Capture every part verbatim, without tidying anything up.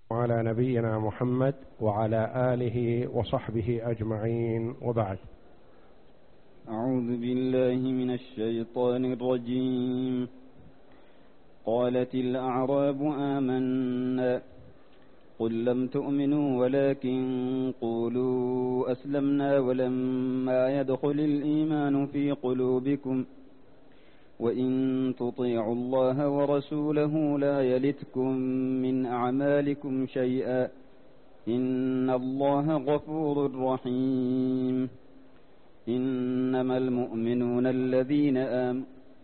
وعلى نبينا محمد وعلى آله وصحبه أجمعين، وبعد. أعوذ بالله من الشيطان الرجيم. قالت الأعراب آمنا قل لم تؤمنوا ولكن قولوا أسلمنا ولما يدخل الإيمان في قلوبكم وإن تطيعوا الله ورسوله لا يلتكم من أعمالكم شيئا إن الله غفور رحيم. إنما المؤمنون الذين آمنوا.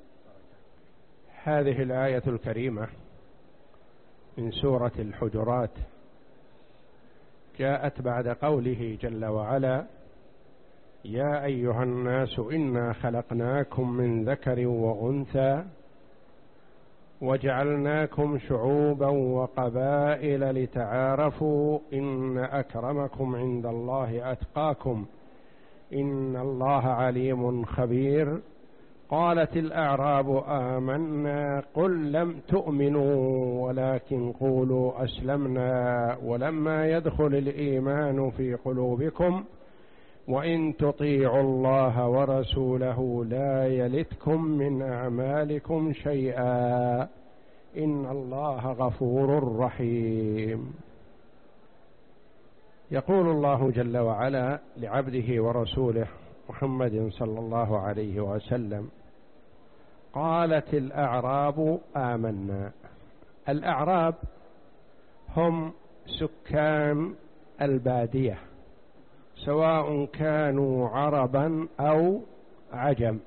هذه الآية الكريمة من سورة الحجرات جاءت بعد قوله جل وعلا: يا أيها الناس إنا خلقناكم من ذكر وأنثى وجعلناكم شعوبا وقبائل لتعارفوا إن أكرمكم عند الله أتقاكم إن الله عليم خبير. قالت الأعراب آمنا قل لم تؤمنوا ولكن قولوا أسلمنا ولما يدخل الإيمان في قلوبكم وإن تطيعوا الله ورسوله لا يلتكم من أعمالكم شيئا إن الله غفور رحيم. يقول الله جل وعلا لعبده ورسوله محمد صلى الله عليه وسلم: قالت الأعراب آمنا. الأعراب هم سكان البادية، سواء كانوا عربا أو عجم،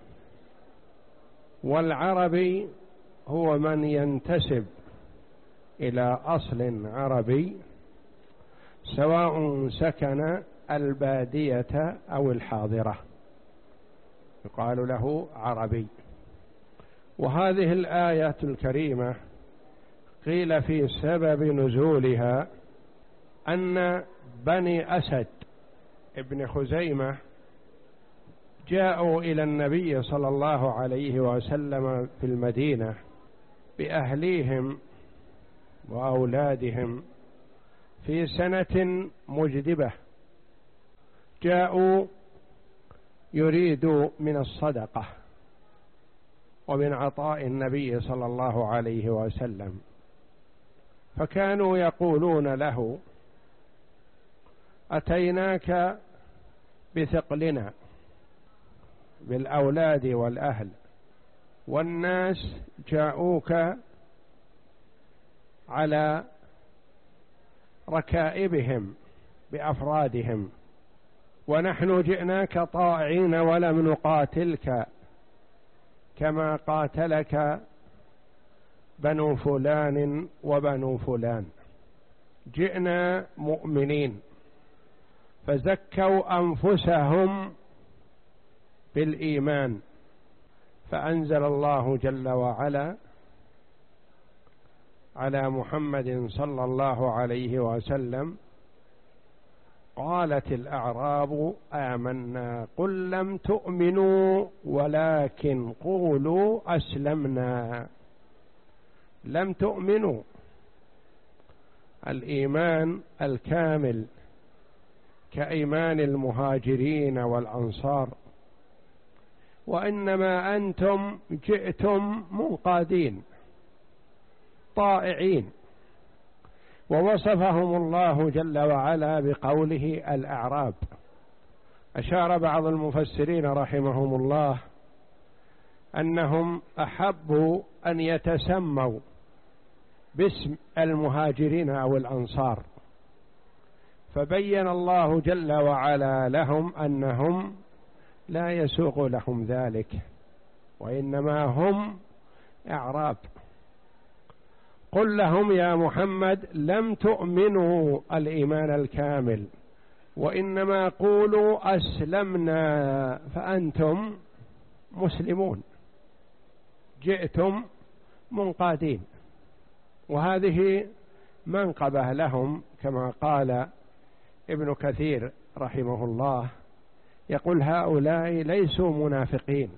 والعربي هو من ينتسب إلى أصل عربي سواء سكن البادية أو الحاضرة، يقال له عربي. وهذه الآية الكريمة قيل في سبب نزولها أن بني أسد ابن خزيمة جاءوا إلى النبي صلى الله عليه وسلم في المدينة بأهليهم وأولادهم في سنة مجدبة، جاءوا يريدوا من الصدقة ومن عطاء النبي صلى الله عليه وسلم، فكانوا يقولون له: أتيناك بثقلنا بالأولاد والأهل، والناس جاءوك على ركائبهم بأفرادهم، ونحن جئناك طائعين ولم نقاتلك كما قاتلك بنو فلان وبنو فلان، جئنا مؤمنين. فزكوا أنفسهم بالإيمان، فأنزل الله جل وعلا على محمد صلى الله عليه وسلم: قالت الأعراب آمنا قل لم تؤمنوا ولكن قولوا أسلمنا. لم تؤمنوا، الإيمان الكامل كإيمان المهاجرين والأنصار، وإنما أنتم جئتم منقادين طائعين. ووصفهم الله جل وعلا بقوله الأعراب. أشار بعض المفسرين رحمهم الله أنهم أحبوا أن يتسموا باسم المهاجرين أو الأنصار، فبين الله جل وعلا لهم أنهم لا يسوغ لهم ذلك، وإنما هم أعراب. قل لهم يا محمد: لم تؤمنوا الإيمان الكامل، وإنما قولوا أسلمنا، فأنتم مسلمون، جئتم منقادين. وهذه منقبة لهم، كما قال ابن كثير رحمه الله، يقول: هؤلاء ليسوا منافقين،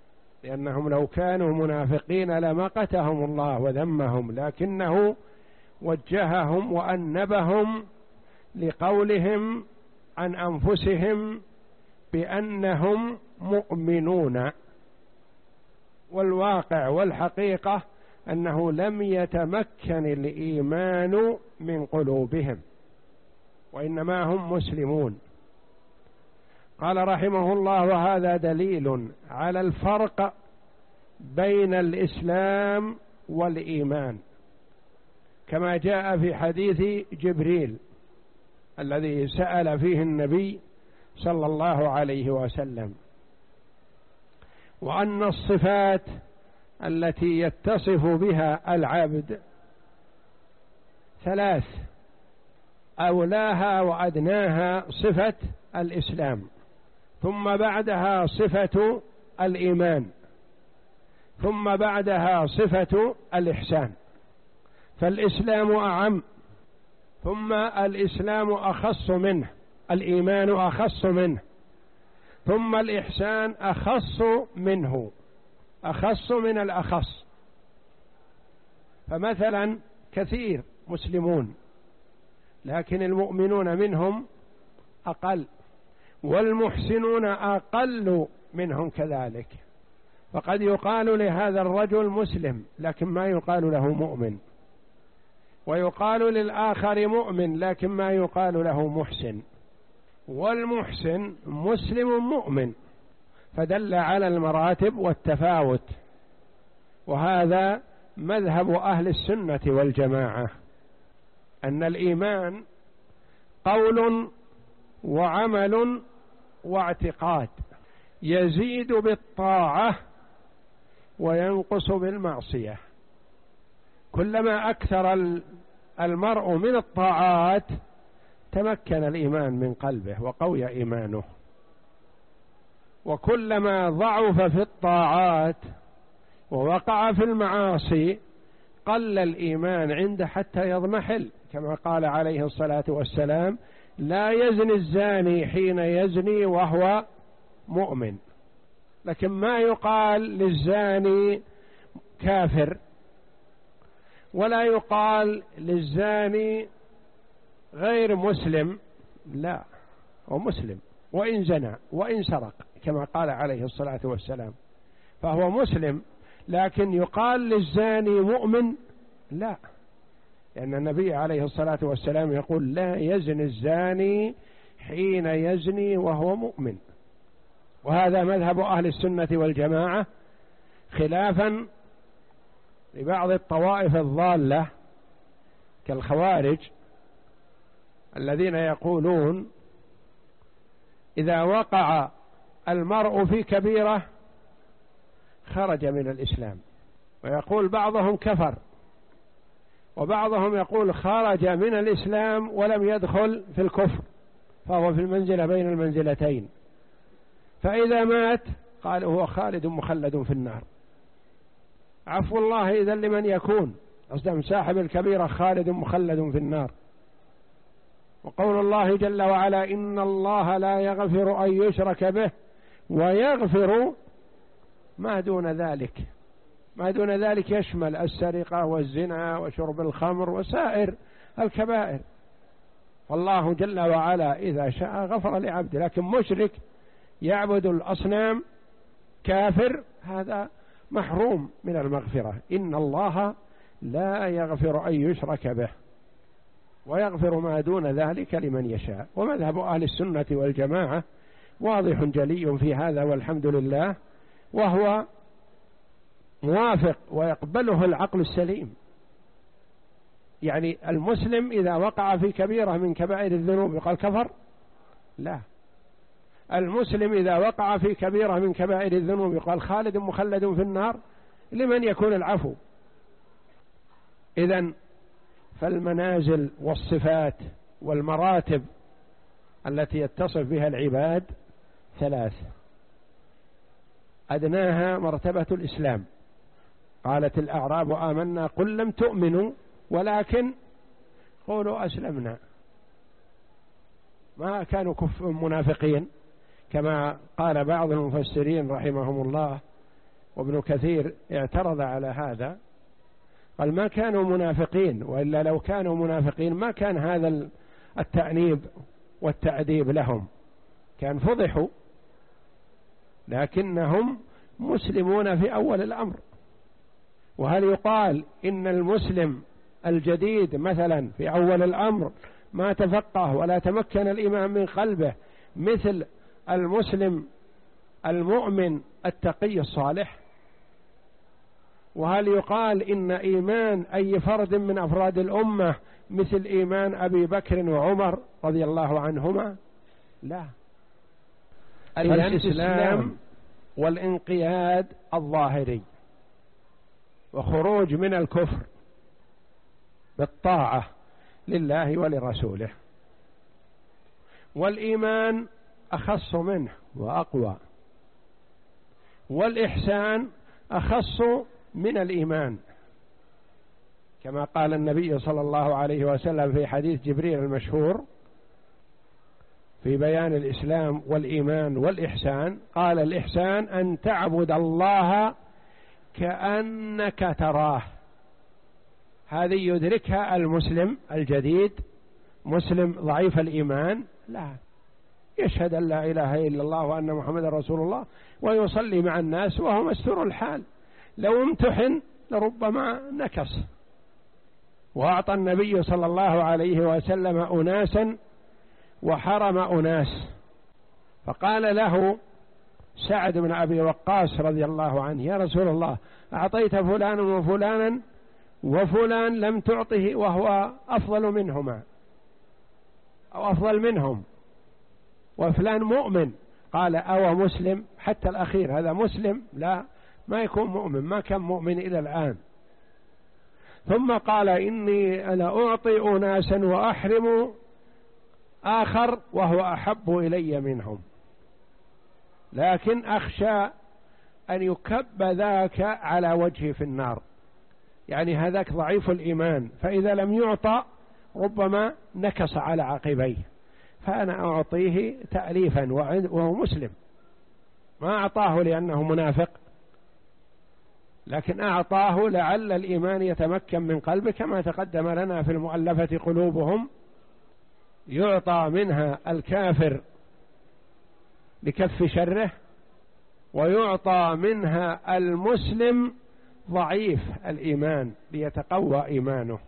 لأنهم لو كانوا منافقين لمقتهم الله وذمهم، لكنه وجههم وأنبهم لقولهم عن أنفسهم بأنهم مؤمنون، والواقع والحقيقة أنه لم يتمكن الإيمان من قلوبهم، وإنما هم مسلمون. قال رحمه الله: وهذا دليل على الفرق بين الإسلام والإيمان، كما جاء في حديث جبريل الذي سأل فيه النبي صلى الله عليه وسلم، وأن الصفات التي يتصف بها العبد ثلاث، أولاها وأدناها صفة الإسلام، ثم بعدها صفة الإيمان، ثم بعدها صفة الإحسان. فالإسلام أعم، ثم الإسلام أخص منه، الإيمان أخص منه، ثم الإحسان أخص منه، أخص من الأخص. فمثلا كثير مسلمون لكن المؤمنون منهم أقل، والمحسنون أقل منهم كذلك. فقد يقال لهذا الرجل مسلم لكن ما يقال له مؤمن، ويقال للآخر مؤمن لكن ما يقال له محسن، والمحسن مسلم مؤمن، فدل على المراتب والتفاوت. وهذا مذهب أهل السنة والجماعة، أن الإيمان قول وعمل واعتقاد، يزيد بالطاعة وينقص بالمعصية. كلما أكثر المرء من الطاعات تمكن الإيمان من قلبه وقوي إيمانه، وكلما ضعف في الطاعات ووقع في المعاصي قل الإيمان عنده حتى يضمحل، كما قال عليه الصلاة والسلام: لا يزني الزاني حين يزني وهو مؤمن. لكن ما يقال للزاني كافر، ولا يقال للزاني غير مسلم، لا، هو مسلم وإن زنى وإن سرق، كما قال عليه الصلاة والسلام، فهو مسلم. لكن يقال للزاني مؤمن؟ لا، لأن النبي عليه الصلاة والسلام يقول: لا يزني الزاني حين يزني وهو مؤمن. وهذا مذهب أهل السنة والجماعة، خلافا لبعض الطوائف الضالة كالخوارج الذين يقولون إذا وقع المرء في كبيرة خرج من الإسلام، ويقول بعضهم كفر، وبعضهم يقول خرج من الإسلام ولم يدخل في الكفر، فهو في المنزلة بين المنزلتين، فإذا مات قال هو خالد مخلد في النار. عفو الله إذا لمن يكون أصدم صاحب الكبيرة خالد مخلد في النار. وقول الله جل وعلا: إن الله لا يغفر أن يشرك به ويغفر ما دون ذلك. ما دون ذلك يشمل السرقة والزنا وشرب الخمر وسائر الكبائر. والله جل وعلا إذا شاء غفر لعبده، لكن مشرك يعبد الأصنام كافر هذا محروم من المغفرة. إن الله لا يغفر أن يشرك به ويغفر ما دون ذلك لمن يشاء. ومذهب أهل السنة والجماعة واضح جلي في هذا والحمد لله، وهو موافق ويقبله العقل السليم. يعني المسلم إذا وقع في كبيرة من كبائر الذنوب يقال كفر؟ لا. المسلم إذا وقع في كبيرة من كبائر الذنوب يقال خالد مخلد في النار؟ لمن يكون العفو؟ إذن فالمنازل والصفات والمراتب التي يتصف بها العباد ثلاث: أدناها مرتبة الإسلام، قالت الأعراب آمنا قل لم تؤمنوا ولكن قولوا أسلمنا، ما كانوا كف منافقين كما قال بعض المفسرين رحمهم الله، وابن كثير اعترض على هذا، قال ما كانوا منافقين، وإلا لو كانوا منافقين ما كان هذا التأنيب والتأديب لهم، كان فضحوا، لكنهم مسلمون في أول الأمر. وهل يقال إن المسلم الجديد مثلا في أول الأمر ما تفقه ولا تمكن الإيمان من قلبه مثل المسلم المؤمن التقي الصالح؟ وهل يقال إن إيمان أي فرد من أفراد الأمة مثل إيمان أبي بكر وعمر رضي الله عنهما؟ لا. الإسلام والانقياد الظاهري وخروج من الكفر بالطاعة لله ولرسوله، والإيمان أخص منه وأقوى، والإحسان أخص من الإيمان، كما قال النبي صلى الله عليه وسلم في حديث جبريل المشهور في بيان الإسلام والإيمان والإحسان، قال الإحسان أن تعبد الله كأنك تراه. هذه يدركها المسلم الجديد، مسلم ضعيف الإيمان لا، يشهد أن لا إله إلا الله وأن محمد رسول الله ويصلي مع الناس وهو مستور الحال، لو امتحن لربما نكص. وأعطى النبي صلى الله عليه وسلم أناسا وحرم أناس، فقال له سعد بن أبي وقاص رضي الله عنه: يا رسول الله، أعطيت فلانا وفلانا وفلان لم تعطه وهو أفضل منهما أو أفضل منهم، وفلان مؤمن. قال: أو مسلم؟ حتى الأخير هذا مسلم؟ لا، ما يكون مؤمن، ما كان مؤمن إلى الآن. ثم قال: إني أنا أعطي أناسا وأحرم آخر وهو أحب إلي منهم، لكن أخشى أن يكب ذاك على وجهي في النار، يعني هذاك ضعيف الإيمان، فإذا لم يعطى ربما نكص على عقبيه، فأنا أعطيه تأليفا وهو مسلم، ما أعطاه لأنه منافق، لكن أعطاه لعل الإيمان يتمكن من قلبه، كما تقدم لنا في المؤلفة قلوبهم، يعطى منها الكافر لكف شره، ويعطى منها المسلم ضعيف الإيمان ليتقوى إيمانه،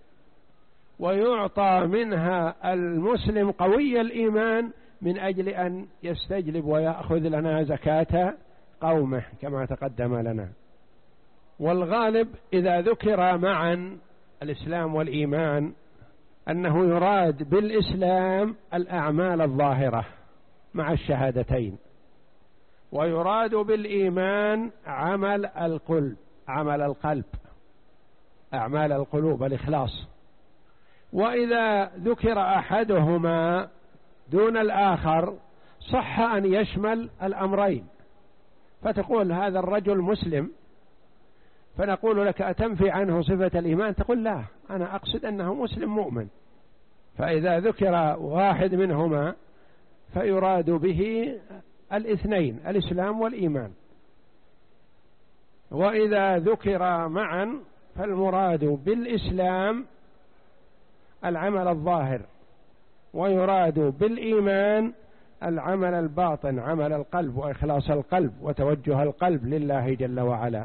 ويعطى منها المسلم قوي الإيمان من أجل أن يستجلب ويأخذ لنا زكاة قومه كما تقدم لنا. والغالب إذا ذكر معا الإسلام والإيمان أنه يراد بالإسلام الأعمال الظاهرة مع الشهادتين، ويراد بالإيمان عمل القلب، عمل القلب، أعمال القلوب، الإخلاص. وإذا ذكر أحدهما دون الآخر صح أن يشمل الأمرين، فتقول هذا الرجل مسلم، فنقول لك أتنفي عنه صفة الإيمان؟ تقول لا، أنا أقصد أنه مسلم مؤمن. فإذا ذكر واحد منهما فيراد به الاثنين، الإسلام والإيمان. وإذا ذكر معا فالمراد بالإسلام العمل الظاهر، ويراد بالإيمان العمل الباطن، عمل القلب وإخلاص القلب وتوجه القلب لله جل وعلا.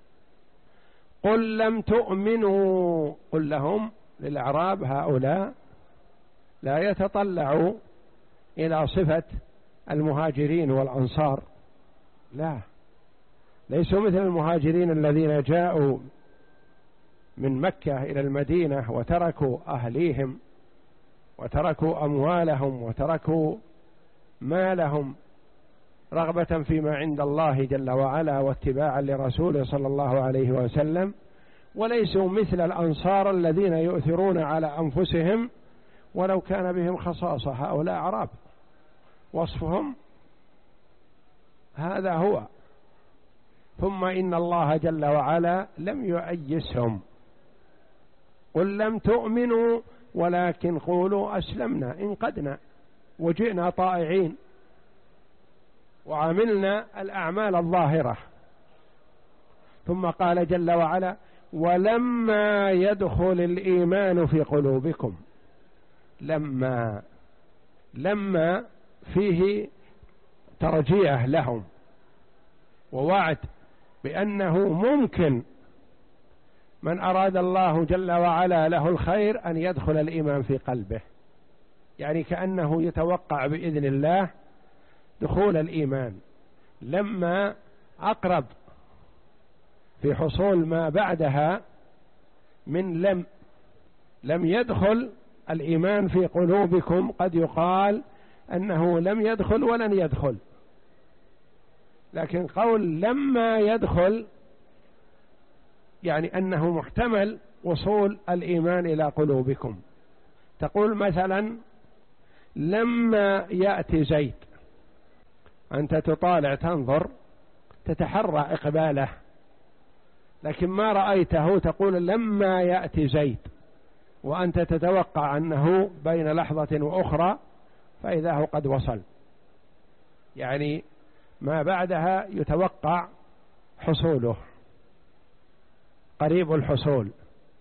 قل لم تؤمنوا، قل لهم للأعراب هؤلاء لا يتطلعوا إلى صفة المهاجرين والأنصار، لا، ليسوا مثل المهاجرين الذين جاءوا من مكة إلى المدينة وتركوا أهليهم وتركوا أموالهم وتركوا مالهم رغبة فيما عند الله جل وعلا واتباعا لرسوله صلى الله عليه وسلم، وليسوا مثل الأنصار الذين يؤثرون على أنفسهم ولو كان بهم خصاصة. هؤلاء أعراب، وصفهم هذا هو. ثم إن الله جل وعلا لم يؤيسهم، قل لم تؤمنوا ولكن قولوا أسلمنا، انقدنا وجئنا طائعين وعملنا الأعمال الظاهرة. ثم قال جل وعلا: ولما يدخل الإيمان في قلوبكم. لما لما فيه ترجية لهم ووعد بأنه ممكن من أراد الله جل وعلا له الخير أن يدخل الإيمان في قلبه، يعني كأنه يتوقع بإذن الله دخول الإيمان. لما أقرب في حصول ما بعدها من لم لم يدخل الإيمان في قلوبكم، قد يقال أنه لم يدخل ولن يدخل، لكن قول لما يدخل يعني أنه محتمل وصول الإيمان إلى قلوبكم. تقول مثلا لما يأتي زيد، أنت تطالع تنظر تتحرى إقباله، لكن ما رأيته تقول لما يأتي زيد، وأنت تتوقع أنه بين لحظة وأخرى فإذا هو قد وصل، يعني ما بعدها يتوقع حصوله قريب الحصول.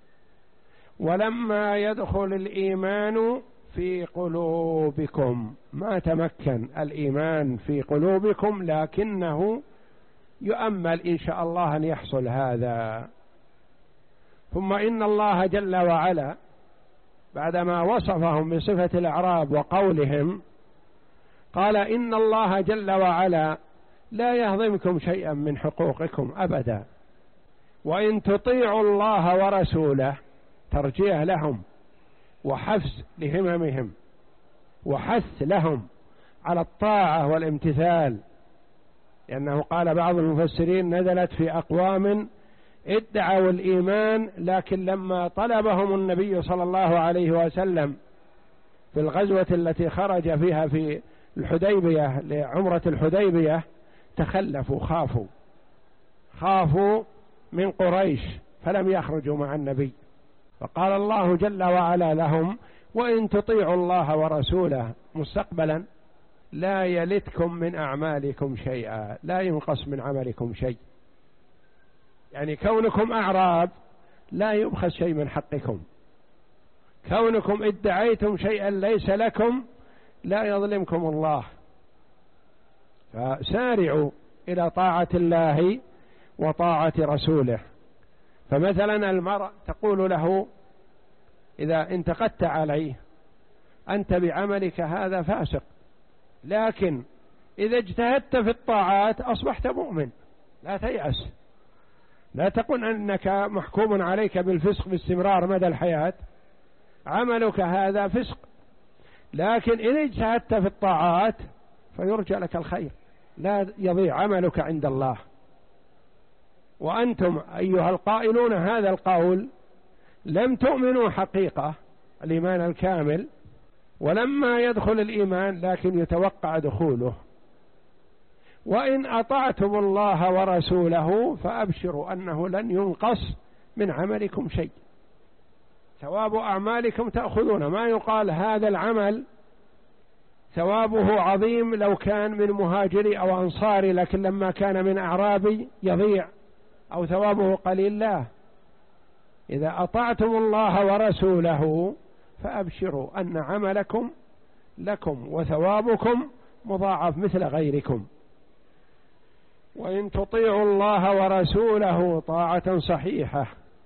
ولما يدخل الإيمان في قلوبكم، ما تمكن الإيمان في قلوبكم لكنه يؤمل إن شاء الله أن يحصل هذا. ثم إن الله جل وعلا بعدما وصفهم بصفة الأعراب وقولهم قال إن الله جل وعلا لا يهضمكم شيئا من حقوقكم أبدا، وإن تطيعوا الله ورسوله، ترجية لهم وحفز لهممهم وحث لهم على الطاعة والامتثال، لأنه قال بعض المفسرين نزلت في أقوام ادعوا الإيمان لكن لما طلبهم النبي صلى الله عليه وسلم في الغزوة التي خرج فيها في الحديبية لعمرة الحديبية تخلفوا، خافوا خافوا من قريش فلم يخرجوا مع النبي، فقال الله جل وعلا لهم وإن تطيعوا الله ورسوله مستقبلا لا يلتكم من أعمالكم شيئا، لا ينقص من عملكم شيء، يعني كونكم أعراب لا يبخس شيء من حقكم، كونكم ادعيتم شيئا ليس لكم لا يظلمكم الله. فسارعوا إلى طاعة الله وطاعة رسوله. فمثلا المرء تقول له إذا انتقدت عليه أنت بعملك هذا فاسق، لكن إذا اجتهدت في الطاعات أصبحت مؤمن، لا تيأس، لا تقل أنك محكوم عليك بالفسق باستمرار مدى الحياة، عملك هذا فسق، لكن إن اجتهدت في الطاعات فيرجى لك الخير، لا يضيع عملك عند الله. وأنتم أيها القائلون هذا القول لم تؤمنوا حقيقة الإيمان الكامل، ولما يدخل الإيمان لكن يتوقع دخوله. وإن أطعتم الله ورسوله فأبشروا أنه لن ينقص من عملكم شيء، ثواب أعمالكم تأخذون. ما يقال هذا العمل ثوابه عظيم لو كان من مهاجري أو أنصاري، لكن لما كان من أعرابي يضيع أو ثوابه قليل، لا، إذا أطعتم الله ورسوله فأبشروا أن عملكم لكم وثوابكم مضاعف مثل غيركم. وإن تطيعوا الله ورسوله طاعة صحيحة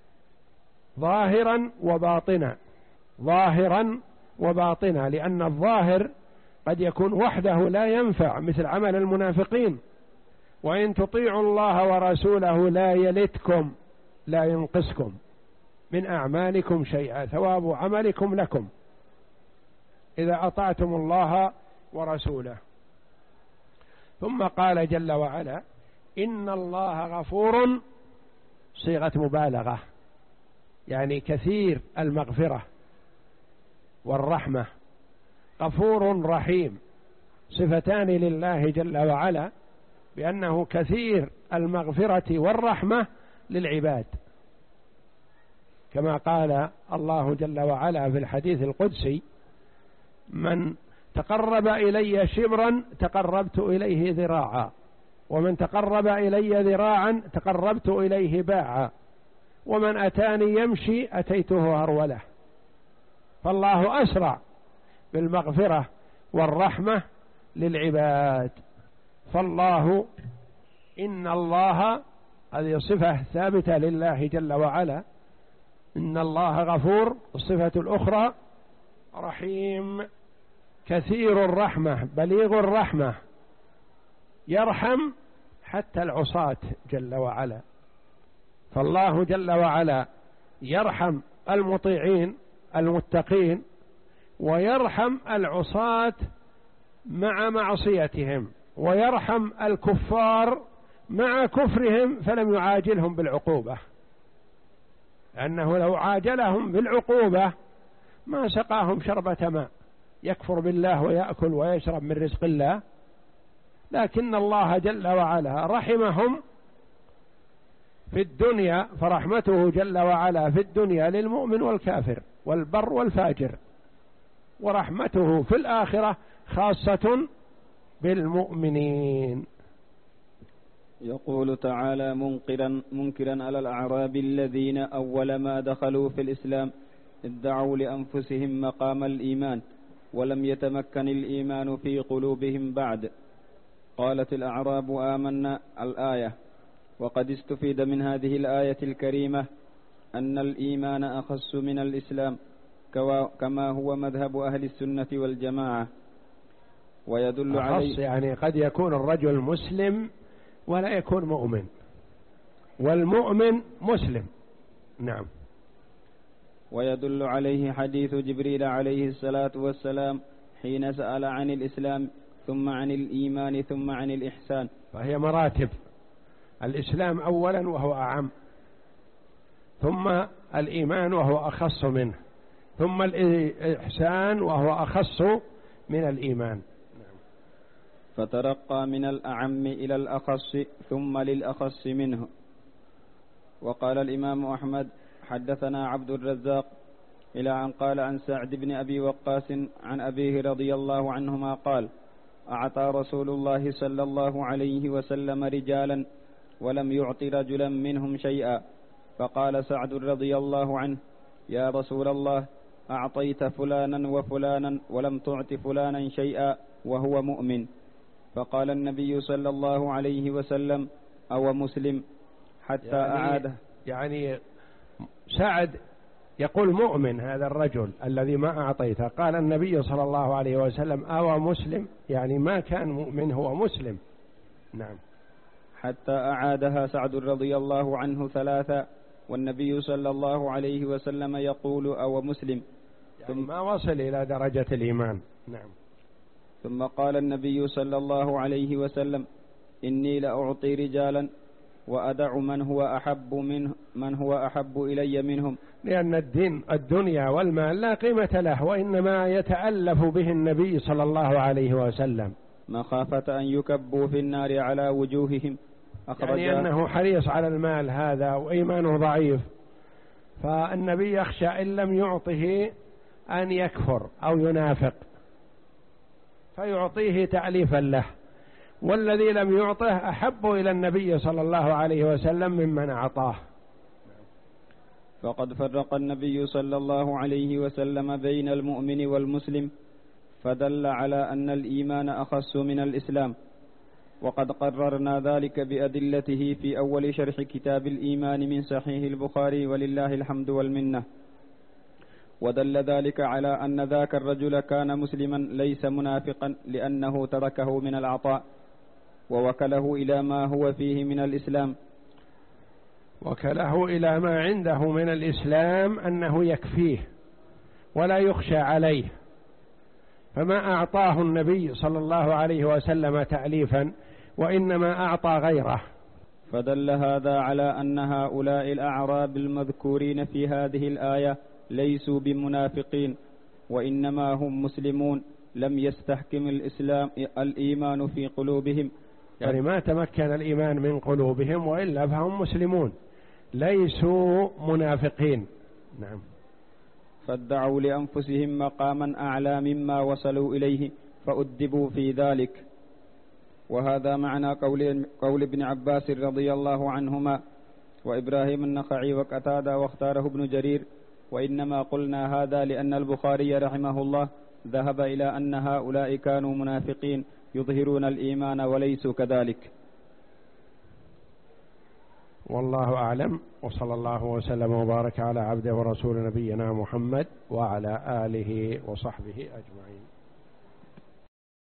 ظاهرا وباطنا، ظاهرا وباطنا، لأن الظاهر قد يكون وحده لا ينفع مثل عمل المنافقين. وإن تطيعوا الله ورسوله لا يلتكم، لا ينقصكم من أعمالكم شيئا، ثواب عملكم لكم إذا أطعتم الله ورسوله. ثم قال جل وعلا إن الله غفور، صيغة مبالغة، يعني كثير المغفرة والرحمة، غفور رحيم، صفتان لله جل وعلا بأنه كثير المغفرة والرحمة للعباد، كما قال الله جل وعلا في الحديث القدسي من تقرب إلي شبرا تقربت إليه ذراعا، ومن تقرب إلي ذراعا تقربت إليه باعا، ومن أتاني يمشي أتيته هرولة. فالله أسرع بالمغفرة والرحمة للعباد. فالله إن الله، هذه صفة ثابتة لله جل وعلا، إن الله غفور. الصفة الأخرى رحيم كثير الرحمة بليغ الرحمة، يرحم حتى العصاة جل وعلا. فالله جل وعلا يرحم المطيعين المتقين، ويرحم العصاة مع معصيتهم، ويرحم الكفار مع كفرهم فلم يعاجلهم بالعقوبة، لأنه لو عاجلهم بالعقوبة ما سقاهم شربة ماء، يكفر بالله ويأكل ويشرب من رزق الله. لكن الله جل وعلا رحمهم في الدنيا، فرحمته جل وعلا في الدنيا للمؤمن والكافر والبر والفاجر، ورحمته في الآخرة خاصة بالمؤمنين. يقول تعالى منكرا منكرا على الأعراب الذين أول ما دخلوا في الإسلام ادعوا لأنفسهم مقام الإيمان ولم يتمكن الإيمان في قلوبهم بعد. قالت الأعراب آمنا الآية. وقد استفيد من هذه الآية الكريمة أن الإيمان أخص من الإسلام كما هو مذهب أهل السنة والجماعة. ويدل عليه يعني قد يكون الرجل مسلم ولا يكون مؤمن، والمؤمن مسلم. نعم. ويدل عليه حديث جبريل عليه الصلاة والسلام حين سأل عن الإسلام ثم عن الإيمان ثم عن الإحسان. فهي مراتب، الإسلام أولا وهو أعم، ثم الإيمان وهو أخص منه، ثم الإحسان وهو أخص من الإيمان. فترقى من الأعم إلى الأخص ثم للأخص منه. وقال الإمام أحمد حدثنا عبد الرزاق إلى أن قال عن سعد بن أبي وقاص عن أبيه رضي الله عنهما قال أعطى رسول الله صلى الله عليه وسلم رجالا ولم يعط رجلا منهم شيئا، فقال سعد رضي الله عنه يا رسول الله أعطيت فلانا وفلانا ولم تعط فلانا شيئا وهو مؤمن. فقال النبي صلى الله عليه وسلم أو مسلم حتى يعني أعاده. يعني سعد يقول مؤمن هذا الرجل الذي ما أعطيته، قال النبي صلى الله عليه وسلم أو مسلم، يعني ما كان مؤمن هو مسلم. نعم. حتى أعادها سعد رضي الله عنه ثلاثة والنبي صلى الله عليه وسلم يقول أو مسلم، يعني ما وصل إلى درجة الإيمان. نعم. ثم قال النبي صلى الله عليه وسلم إني لأعطي رجالا وأدع من هو أحب منه من هو أحب إلي منهم، لأن الدين الدنيا والمال لا قيمة له، وإنما يتألف به النبي صلى الله عليه وسلم مخافة أن يكبوا في النار على وجوههم. يعني أنه حريص على المال هذا وإيمانه ضعيف، فالنبي يخشى إن لم يعطه أن يكفر أو ينافق فيعطيه تأليفا له، والذي لم يعطه أحب إلى النبي صلى الله عليه وسلم ممن أعطاه. فقد فرق النبي صلى الله عليه وسلم بين المؤمن والمسلم، فدل على أن الإيمان أخص من الإسلام، وقد قررنا ذلك بأدلته في أول شرح كتاب الإيمان من صحيح البخاري ولله الحمد والمنة. ودل ذلك على أن ذاك الرجل كان مسلما ليس منافقا، لأنه تركه من العطاء ووكله إلى ما هو فيه من الإسلام، وكله إلى ما عنده من الإسلام أنه يكفيه ولا يخشى عليه، فما أعطاه النبي صلى الله عليه وسلم تأليفا، وإنما أعطى غيره. فدل هذا على أن هؤلاء الأعراب المذكورين في هذه الآية ليسوا بمنافقين، وإنما هم مسلمون لم يستحكم الإسلام الإيمان في قلوبهم، يعني ما تمكن الإيمان من قلوبهم، وإلا فهم مسلمون ليسوا منافقين. نعم. فادعوا لأنفسهم مقاما أعلى مما وصلوا إليه فأدبوا في ذلك. وهذا معنى قول, قول ابن عباس رضي الله عنهما وإبراهيم النخعي وقتادة واختاره ابن جرير. وإنما قلنا هذا لأن البخاري رحمه الله ذهب إلى أن هؤلاء كانوا منافقين يظهرون الإيمان وليسوا كذلك. والله أعلم، وصلى الله وسلم وبارك على عبده ورسول نبينا محمد وعلى آله وصحبه أجمعين.